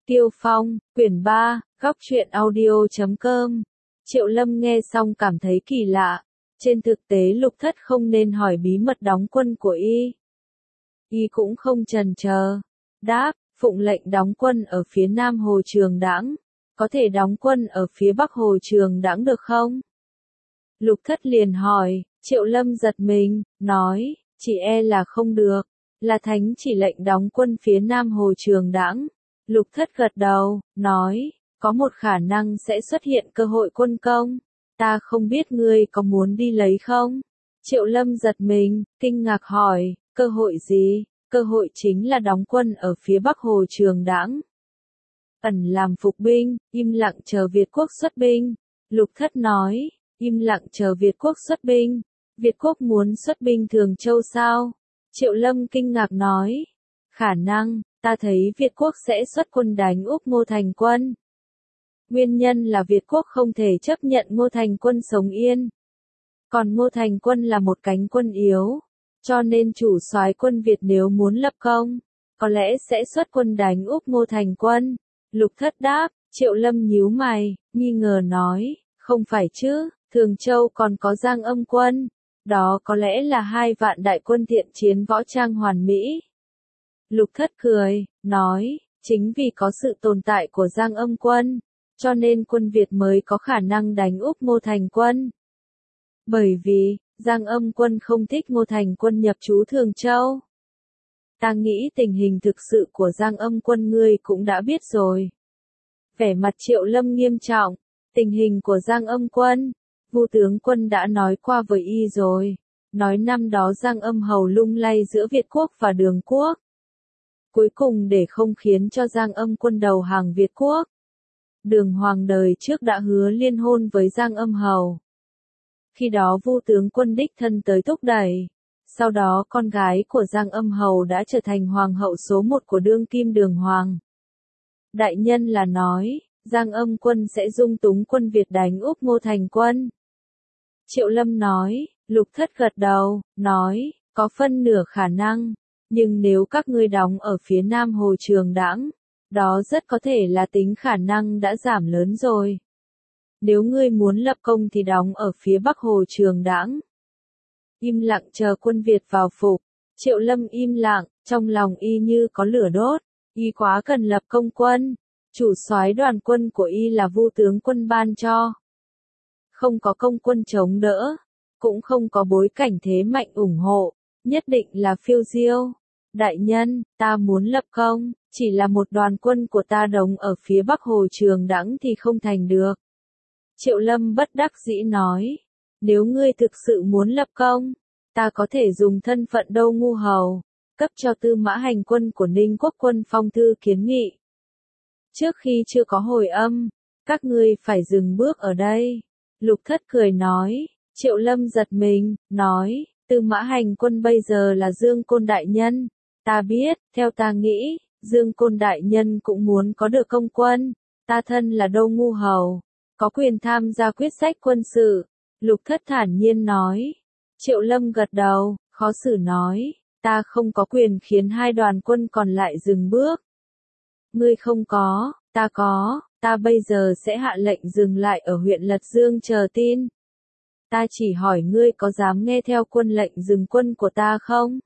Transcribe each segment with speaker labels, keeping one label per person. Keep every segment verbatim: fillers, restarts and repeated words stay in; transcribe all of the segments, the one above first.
Speaker 1: Tiêu Phong, quyển ba, góc truyện audio chấm com. Triệu Lâm nghe xong cảm thấy kỳ lạ. Trên thực tế Lục Thất không nên hỏi bí mật đóng quân của y. Y cũng không chần chờ. Đáp, phụng lệnh đóng quân ở phía nam Hồ Trường Đãng. Có thể đóng quân ở phía bắc Hồ Trường Đãng được không? Lục Thất liền hỏi. Triệu Lâm giật mình, nói, chỉ e là không được. Là thánh chỉ lệnh đóng quân phía nam Hồ Trường Đãng. Lục Thất gật đầu, nói, có một khả năng sẽ xuất hiện cơ hội quân công. Ta không biết ngươi có muốn đi lấy không? Triệu Lâm giật mình, kinh ngạc hỏi, cơ hội gì? Cơ hội chính là đóng quân ở phía bắc Hồ Trường Đãng. Ẩn làm phục binh, im lặng chờ Việt quốc xuất binh. Lục Thất nói, im lặng chờ Việt quốc xuất binh. Việt quốc muốn xuất binh Thường Châu sao? Triệu Lâm kinh ngạc nói, khả năng, ta thấy Việt quốc sẽ xuất quân đánh úp Ngô Thành Quân. Nguyên nhân là Việt quốc không thể chấp nhận Ngô Thành Quân sống yên. Còn Ngô Thành Quân là một cánh quân yếu, cho nên chủ soái quân Việt nếu muốn lập công, có lẽ sẽ xuất quân đánh úp Ngô Thành Quân. Lục Thất đáp. Triệu Lâm nhíu mày, nghi ngờ nói, không phải chứ, Thường Châu còn có Giang Âm quân, đó có lẽ là hai vạn đại quân thiện chiến võ trang hoàn mỹ. Lục Thất cười, nói, chính vì có sự tồn tại của Giang Âm quân, cho nên quân Việt mới có khả năng đánh úp Ngô Thành Quân. Bởi vì, Giang Âm quân không thích Ngô Thành Quân nhập trú Thường Châu. Ta nghĩ tình hình thực sự của Giang Âm quân ngươi cũng đã biết rồi. Vẻ mặt Triệu Lâm nghiêm trọng, tình hình của Giang Âm quân, Vu tướng quân đã nói qua với y rồi, nói năm đó Giang Âm hầu lung lay giữa Việt quốc và Đường quốc. Cuối cùng để không khiến cho Giang Âm quân đầu hàng Việt quốc, Đường Hoàng đời trước đã hứa liên hôn với Giang Âm hầu. Khi đó Vu tướng quân đích thân tới thúc đẩy, sau đó con gái của Giang Âm hầu đã trở thành hoàng hậu số một của đương kim Đường Hoàng. Đại nhân là nói, Giang Âm quân sẽ dung túng quân Việt đánh úp Ngô Thành Quân. Triệu Lâm nói, Lục Thất gật đầu, nói, có phân nửa khả năng, nhưng nếu các ngươi đóng ở phía nam Hồ Trường Đãng, đó rất có thể là tính khả năng đã giảm lớn rồi. Nếu ngươi muốn lập công thì đóng ở phía bắc Hồ Trường Đãng. Im lặng chờ quân Việt vào phục. Triệu Lâm im lặng, trong lòng y như có lửa đốt. Y quá cần lập công quân. Chủ soái đoàn quân của y là Vu tướng quân ban cho. Không có công quân chống đỡ, cũng không có bối cảnh thế mạnh ủng hộ, nhất định là phiêu diêu. Đại nhân, ta muốn lập công, chỉ là một đoàn quân của ta đóng ở phía bắc Hồ Trường Đãng thì không thành được. Triệu Lâm bất đắc dĩ nói, nếu ngươi thực sự muốn lập công, ta có thể dùng thân phận Đâu Ngu hầu, cấp cho Tư Mã Hành quân của Ninh Quốc quân phong thư kiến nghị. Trước khi chưa có hồi âm, các ngươi phải dừng bước ở đây. Lục Thất cười nói. Triệu Lâm giật mình, nói, Tư Mã Hành quân bây giờ là Dương Côn đại nhân. Ta biết, theo ta nghĩ, Dương Côn đại nhân cũng muốn có được công quân. Ta thân là Đâu Ngu hầu, có quyền tham gia quyết sách quân sự. Lục Thất thản nhiên nói. Triệu Lâm gật đầu, khó xử nói, ta không có quyền khiến hai đoàn quân còn lại dừng bước. Ngươi không có, ta có, ta bây giờ sẽ hạ lệnh dừng lại ở huyện Lật Dương chờ tin. Ta chỉ hỏi ngươi có dám nghe theo quân lệnh dừng quân của ta không?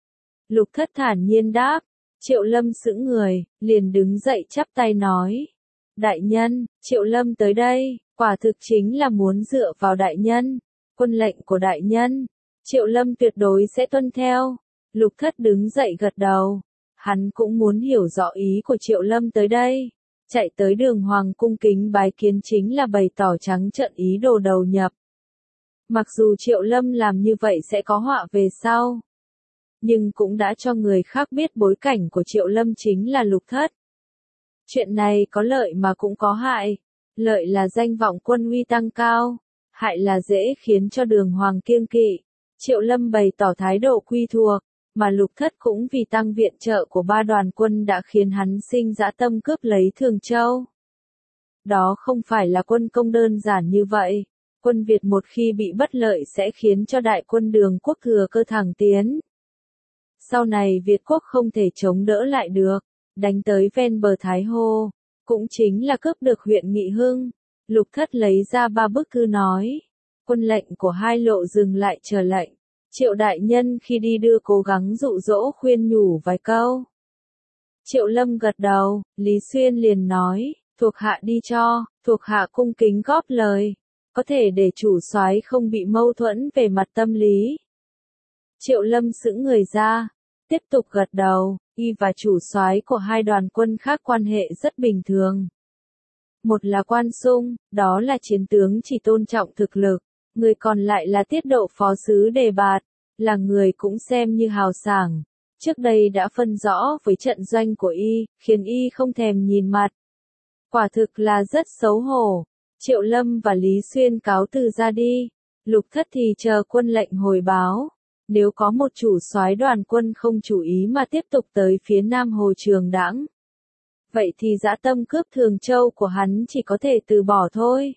Speaker 1: Lục Thất thản nhiên đáp. Triệu Lâm sững người, liền đứng dậy chắp tay nói. Đại nhân, Triệu Lâm tới đây, quả thực chính là muốn dựa vào đại nhân. Quân lệnh của đại nhân, Triệu Lâm tuyệt đối sẽ tuân theo. Lục Thất đứng dậy gật đầu. Hắn cũng muốn hiểu rõ ý của Triệu Lâm tới đây. Chạy tới Đường Hoàng cung kính bái kiến chính là bày tỏ trắng trợn ý đồ đầu nhập. Mặc dù Triệu Lâm làm như vậy sẽ có họa về sau, nhưng cũng đã cho người khác biết bối cảnh của Triệu Lâm chính là Lục Thất. Chuyện này có lợi mà cũng có hại. Lợi là danh vọng quân uy tăng cao, hại là dễ khiến cho Đường Hoàng kiêng kỵ. Triệu Lâm bày tỏ thái độ quy thuộc, mà Lục Thất cũng vì tăng viện trợ của ba đoàn quân đã khiến hắn sinh dã tâm cướp lấy Thường Châu. Đó không phải là quân công đơn giản như vậy. Quân Việt một khi bị bất lợi sẽ khiến cho đại quân Đường quốc thừa cơ thẳng tiến. Sau này Việt quốc không thể chống đỡ lại được. đánh tới ven bờ Thái Hồ, cũng chính là cướp được huyện Nghị Hưng. Lục Thất lấy ra ba bức thư nói, quân lệnh của hai lộ dừng lại chờ lệnh. Triệu đại nhân khi đi đưa cố gắng dụ dỗ khuyên nhủ vài câu. Triệu Lâm gật đầu, Lý Xuyên liền nói, thuộc hạ đi cho, thuộc hạ cung kính góp lời, có thể để chủ soái không bị mâu thuẫn về mặt tâm lý. Triệu Lâm sững người ra, tiếp tục gật đầu, y và chủ soái của hai đoàn quân khác quan hệ rất bình thường. Một là Quan Sung, đó là chiến tướng chỉ tôn trọng thực lực, người còn lại là Tiết Độ phó sứ Đề Bạt, là người cũng xem như hào sảng. Trước đây đã phân rõ với trận doanh của y, khiến y không thèm nhìn mặt. Quả thực là rất xấu hổ. Triệu Lâm và Lý Xuyên cáo từ ra đi. Lục Thất thì chờ quân lệnh hồi báo. Nếu có một chủ soái đoàn quân không chủ ý mà tiếp tục tới phía Nam Hồ Trường Đãng, vậy thì dã tâm cướp Thường Châu của hắn chỉ có thể từ bỏ thôi.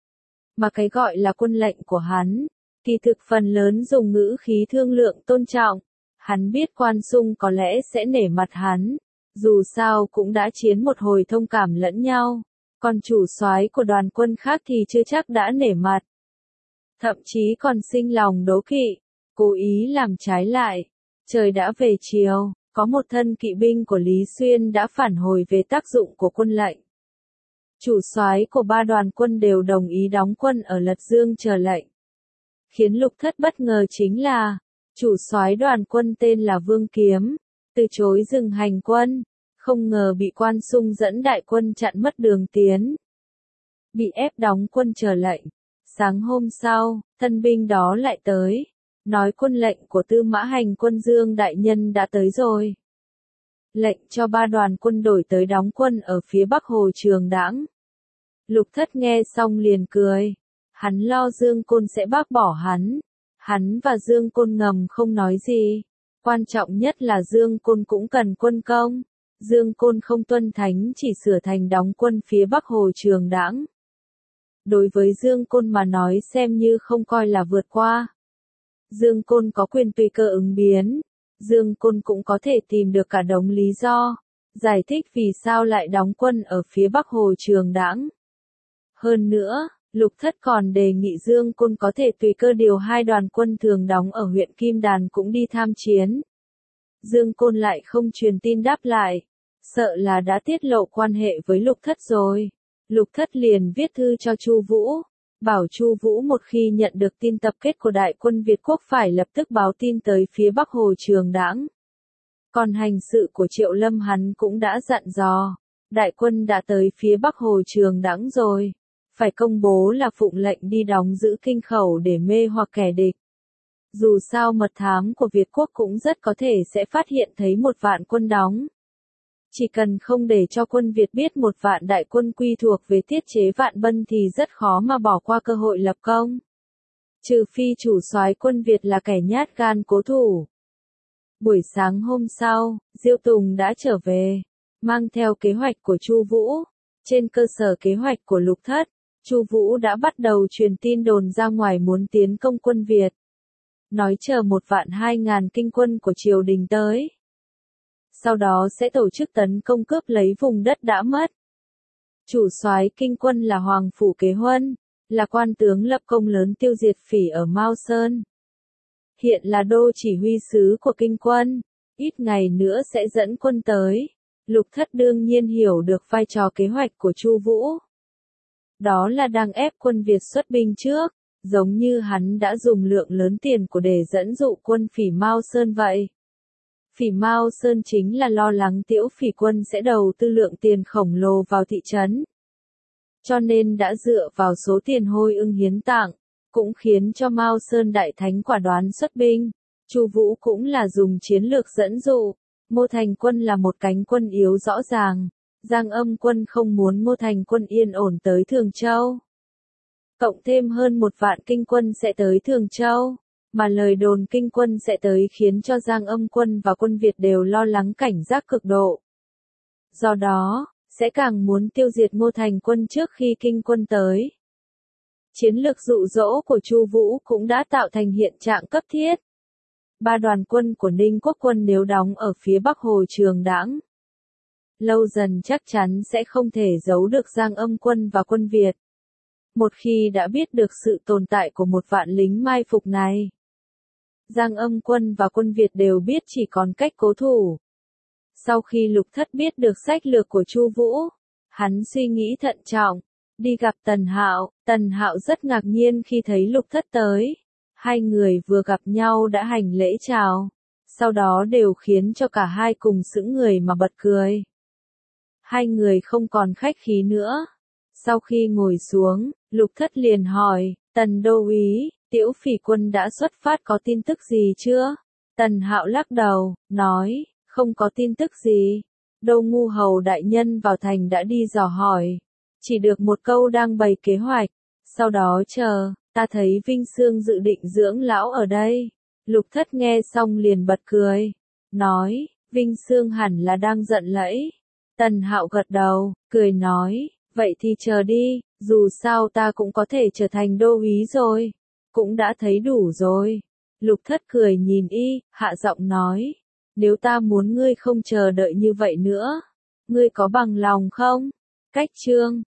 Speaker 1: Mà cái gọi là quân lệnh của hắn, kỳ thực phần lớn dùng ngữ khí thương lượng tôn trọng. Hắn biết Quan Sung có lẽ sẽ nể mặt hắn, dù sao cũng đã chiến một hồi thông cảm lẫn nhau, còn chủ soái của đoàn quân khác thì chưa chắc đã nể mặt. Thậm chí còn sinh lòng đố kỵ, cố ý làm trái lại. Trời đã về chiều, có một thân kỵ binh của Lý Xuyên đã phản hồi về tác dụng của quân lệnh. Chủ soái của ba đoàn quân đều đồng ý đóng quân ở Lật Dương chờ lệnh. Khiến Lục Thất bất ngờ chính là, chủ soái đoàn quân tên là Vương Kiếm, từ chối dừng hành quân, không ngờ bị Quan Sung dẫn đại quân chặn mất đường tiến. Bị ép đóng quân chờ lệnh. Sáng hôm sau, thân binh đó lại tới, nói quân lệnh của Tư Mã Hành Quân Dương đại nhân đã tới rồi. Lệnh cho ba đoàn quân đổi tới đóng quân ở phía Bắc Hồ Trường Đãng. Lục Thất nghe xong liền cười, hắn lo Dương Côn sẽ bác bỏ hắn. Hắn và Dương Côn ngầm không nói gì. Quan trọng nhất là Dương Côn cũng cần quân công. Dương Côn không tuân thánh chỉ sửa thành đóng quân phía Bắc Hồ Trường Đãng. Đối với Dương Côn mà nói xem như không coi là vượt qua. Dương Côn có quyền tùy cơ ứng biến. Dương Côn cũng có thể tìm được cả đống lý do, giải thích vì sao lại đóng quân ở phía Bắc Hồ Trường Đãng. Hơn nữa, Lục Thất còn đề nghị Dương Côn có thể tùy cơ điều hai đoàn quân thường đóng ở huyện Kim Đàn cũng đi tham chiến. Dương Côn lại không truyền tin đáp lại, sợ là đã tiết lộ quan hệ với Lục Thất rồi. Lục Thất liền viết thư cho Chu Vũ, bảo Chu Vũ một khi nhận được tin tập kết của đại quân Việt Quốc phải lập tức báo tin tới phía Bắc Hồ Trường Đãng. Còn hành sự của Triệu Lâm hắn cũng đã dặn dò, đại quân đã tới phía Bắc Hồ Trường Đãng rồi, phải công bố là phụng lệnh đi đóng giữ kinh khẩu để mê hoặc kẻ địch. Dù sao mật thám của Việt Quốc cũng rất có thể sẽ phát hiện thấy một vạn quân đóng. Chỉ cần không để cho quân Việt biết một vạn đại quân quy thuộc về tiết chế Vạn Bân thì rất khó mà bỏ qua cơ hội lập công. Trừ phi chủ soái quân Việt là kẻ nhát gan cố thủ. Buổi sáng hôm sau, Diêu Tùng đã trở về, mang theo kế hoạch của Chu Vũ. Trên cơ sở kế hoạch của Lục Thất, Chu Vũ đã bắt đầu truyền tin đồn ra ngoài muốn tiến công quân Việt. Nói chờ một vạn hai ngàn kinh quân của triều đình tới. Sau đó sẽ tổ chức tấn công cướp lấy vùng đất đã mất. Chủ soái kinh quân là Hoàng Phủ Kế Huân, là quan tướng lập công lớn tiêu diệt phỉ ở Mao Sơn. Hiện là đô chỉ huy sứ của kinh quân, ít ngày nữa sẽ dẫn quân tới. Lục Thất đương nhiên hiểu được vai trò kế hoạch của Chu Vũ. Đó là đang ép quân Việt xuất binh trước, giống như hắn đã dùng lượng lớn tiền của để dẫn dụ quân phỉ Mao Sơn vậy. Phỉ Mao Sơn chính là lo lắng Tiễu Phỉ quân sẽ đầu tư lượng tiền khổng lồ vào thị trấn. Cho nên đã dựa vào số tiền Hôi Ưng hiến tặng, cũng khiến cho Mao Sơn đại thánh quả đoán xuất binh. Chu Vũ cũng là dùng chiến lược dẫn dụ. Ngô Thành Quân là một cánh quân yếu rõ ràng. Giang Âm Quân không muốn Ngô Thành Quân yên ổn tới Thường Châu. Cộng thêm hơn một vạn kinh quân sẽ tới Thường Châu. Mà lời đồn kinh quân sẽ tới khiến cho Giang Âm Quân và quân Việt đều lo lắng cảnh giác cực độ. Do đó, sẽ càng muốn tiêu diệt Ngô Thành Quân trước khi kinh quân tới. Chiến lược dụ dỗ của Chu Vũ cũng đã tạo thành hiện trạng cấp thiết. Ba đoàn quân của Ninh Quốc quân nếu đóng ở phía Bắc Hồ Trường Đãng, lâu dần chắc chắn sẽ không thể giấu được Giang Âm Quân và quân Việt. Một khi đã biết được sự tồn tại của một vạn lính mai phục này, Giang Âm Quân và quân Việt đều biết chỉ còn cách cố thủ. Sau khi Lục Thất biết được sách lược của Chu Vũ, hắn suy nghĩ thận trọng, đi gặp Tần Hạo. Tần Hạo rất ngạc nhiên khi thấy Lục Thất tới. Hai người vừa gặp nhau đã hành lễ chào, sau đó đều khiến cho cả hai cùng sững người mà bật cười. Hai người không còn khách khí nữa. Sau khi ngồi xuống, Lục Thất liền hỏi, Tần đô úy, Tiễu Phỉ quân đã xuất phát có tin tức gì chưa? Tần Hạo lắc đầu, nói, không có tin tức gì. Đô Ngu Hầu đại nhân vào thành đã đi dò hỏi, chỉ được một câu đang bày kế hoạch, sau đó chờ, ta thấy Vinh Xương dự định dưỡng lão ở đây. Lục Thất nghe xong liền bật cười, nói, Vinh Xương hẳn là đang giận lẫy. Tần Hạo gật đầu, cười nói, vậy thì chờ đi, dù sao ta cũng có thể trở thành đô úy rồi, cũng đã thấy đủ rồi. Lục Thất cười nhìn y, hạ giọng nói, nếu ta muốn ngươi không chờ đợi như vậy nữa, ngươi có bằng lòng không? Cách chương